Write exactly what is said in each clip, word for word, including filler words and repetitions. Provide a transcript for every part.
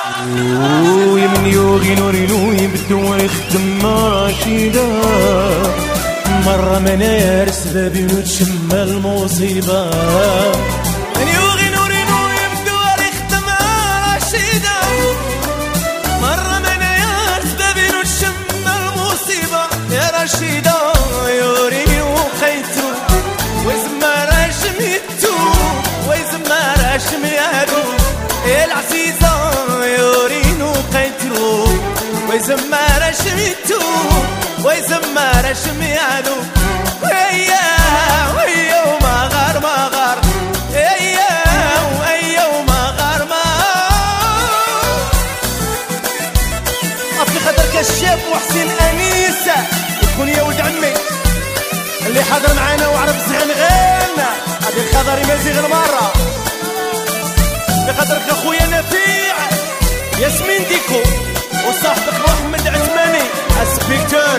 ومن يوغي نوري نوي بدو يخدم رشيدة مرة مناير سبابي وتشم المصيبة. من يوغي نوري نوي بدو يخدم رشيدة مرة مناير سبابي وتشم المصيبة. يا رشيدة يوريني وقيتو وزما راشم يتو وزما راشم يادو. يا العزيزة يورينو قيترو ويزما راشم يتو ويزما راشم يادو. ويا ويا وما غار ما غار ويا ويا وما غار ما أطلي خاطرك الشاب وحسين أنيسة يكون يا ولد عمي اللي حضر معانا وعرف زغن غيرنا. هذه الخضري ما يزيغ المرة بخاطرك اخويا نفيع ياسمين ديكو وصاحبك محمد عثماني السبيكتور.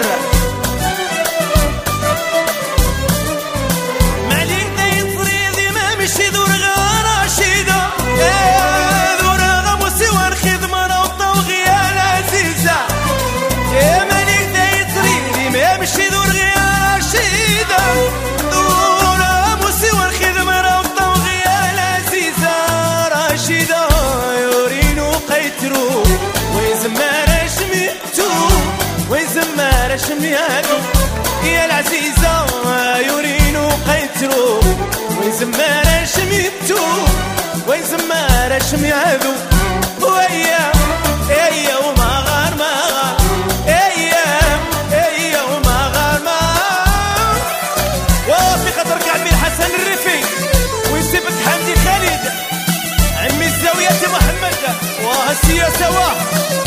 معليك داين فريدي ما مشي ذور غير رشيدة ذور غموسي ونخذ مرة وطوغيا العزيزة. يا مالك داين فريدي ما مشي ذور غير رشيدة ذور غموسي ونخذ مرة وطوغيا العزيزة. رشيدة يورينو قيترو ويزما راشم يتو ويزما راشم يادو. يا العزيزة يورينو قيترو ويزما راشم يتو ويزما راشم يادو. ويا ايا وما غار ما غار ايا ايا وما غار ما وفي خاطرك عمي الحسن الرفي ويسيبك حمدي خالد عمي الزاوية محمد وهسيا سوا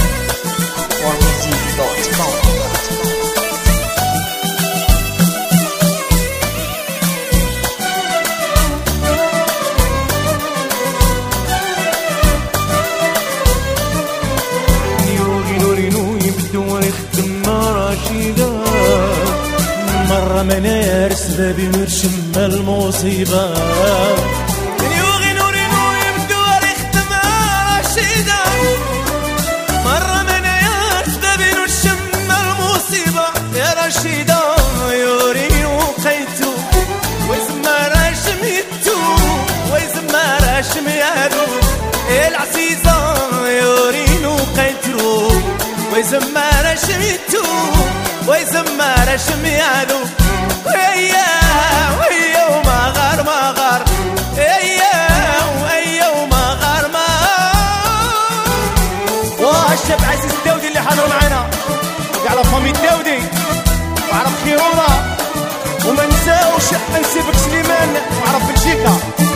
يوغي نوري نوي بدو يخدم رشيدة مرة مناير سبابي وتشم المصيبة. رشيدة يورينو قيتو ويزما راشم يتو ويزما راشم يادو. العزيزة يورينو قيترو ويزما راشم يتو ويزما راشم يادو. ويا ويا وما غار ما غار ويا ويا وما غار ما. والشاب عزيز الداودي اللي حضر معنا وقع فامي الداودي وعرف خيرونا وما نساوش نسيبك سليمان وعرف بلجيكا.